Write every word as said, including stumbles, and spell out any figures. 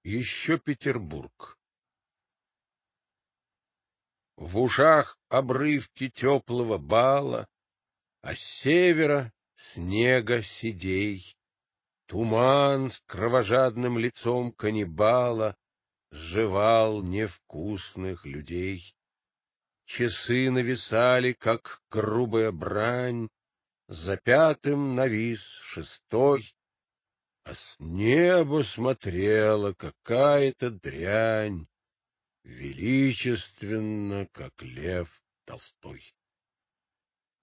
Еще Петербург. В ушах обрывки теплого бала, а с севера снега седей. Туман с кровожадным лицом каннибала сживал невкусных людей. Часы нависали, как грубая брань, за пятым навис шестой, а с неба смотрела какая-то дрянь, величественно, как лев Толстой.